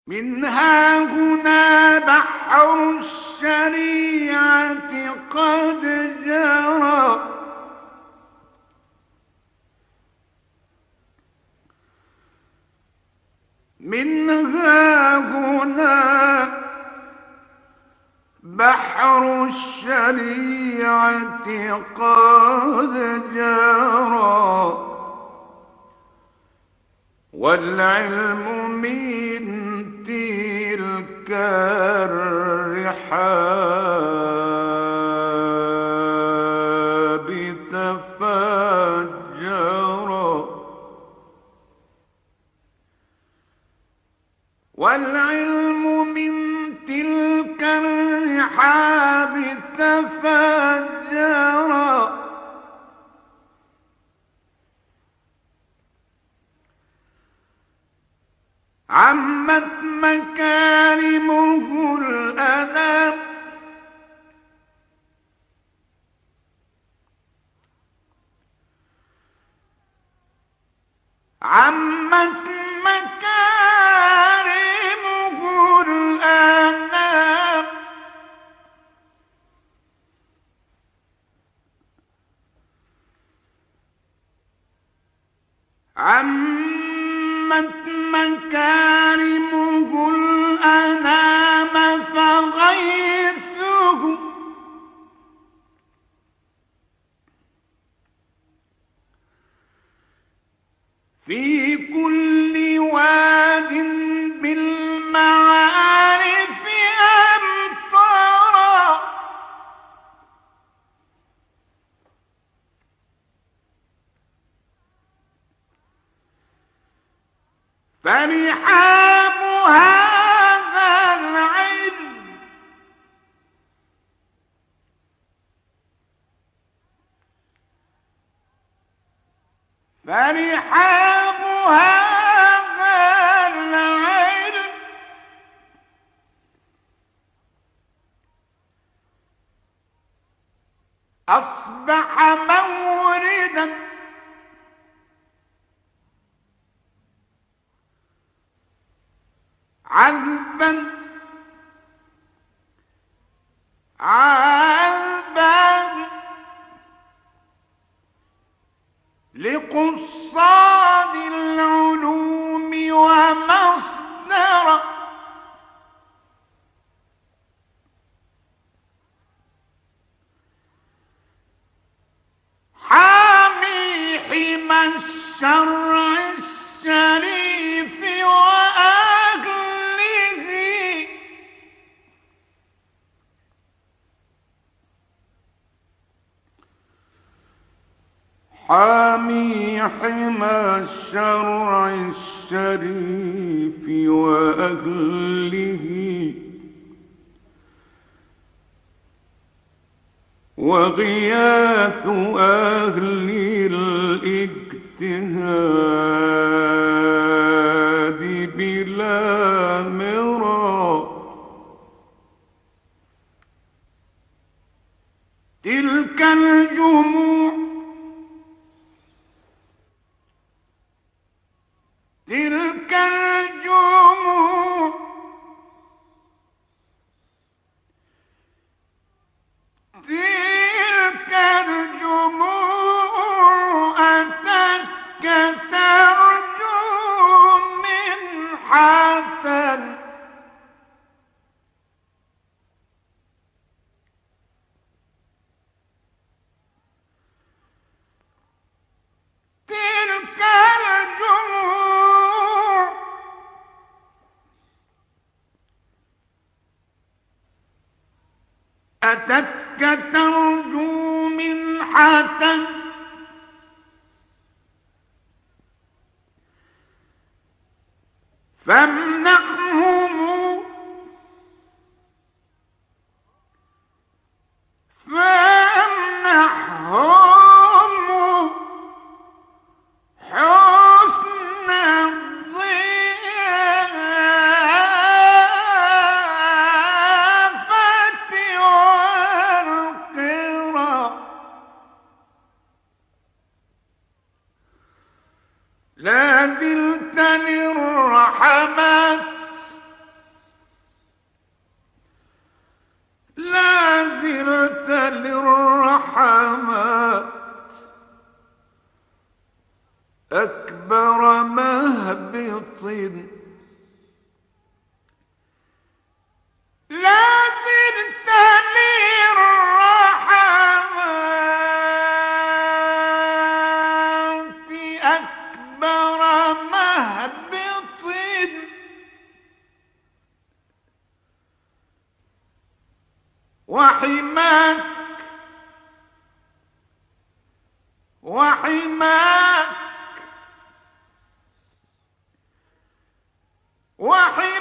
من هاهنا بحر الشريعة قد جرى، من هاهنا بحر الشريعة قد جرى، والعلم من تلك الرحاب تفجر، والعلم من تلك الرحاب تفجر، عمت مكارمه الأنام، عمت مكارمه الأنام، عمت مكارمه الأنام، فغيثه في كل واد بالمعارف أمطرا، فرحاب هذا العلم فرحاب هذا العلم أصبح موردا عذبا عذبا لقصاد العلوم ومصدرا، حامي حمى الشرع الشريف وأهله، حامي حمى الشرع الشريف وأهله، وغياث أهل الاجتهاد بلا مرى، تلك الجموع تلك الجموع تلك الجموع أتتك ترجو منحة، تلك الجموع أتتك ترجو منحة، فامنحهم فامنحهم حسن الضيافة والقرى، لا زلت للرحمات وحين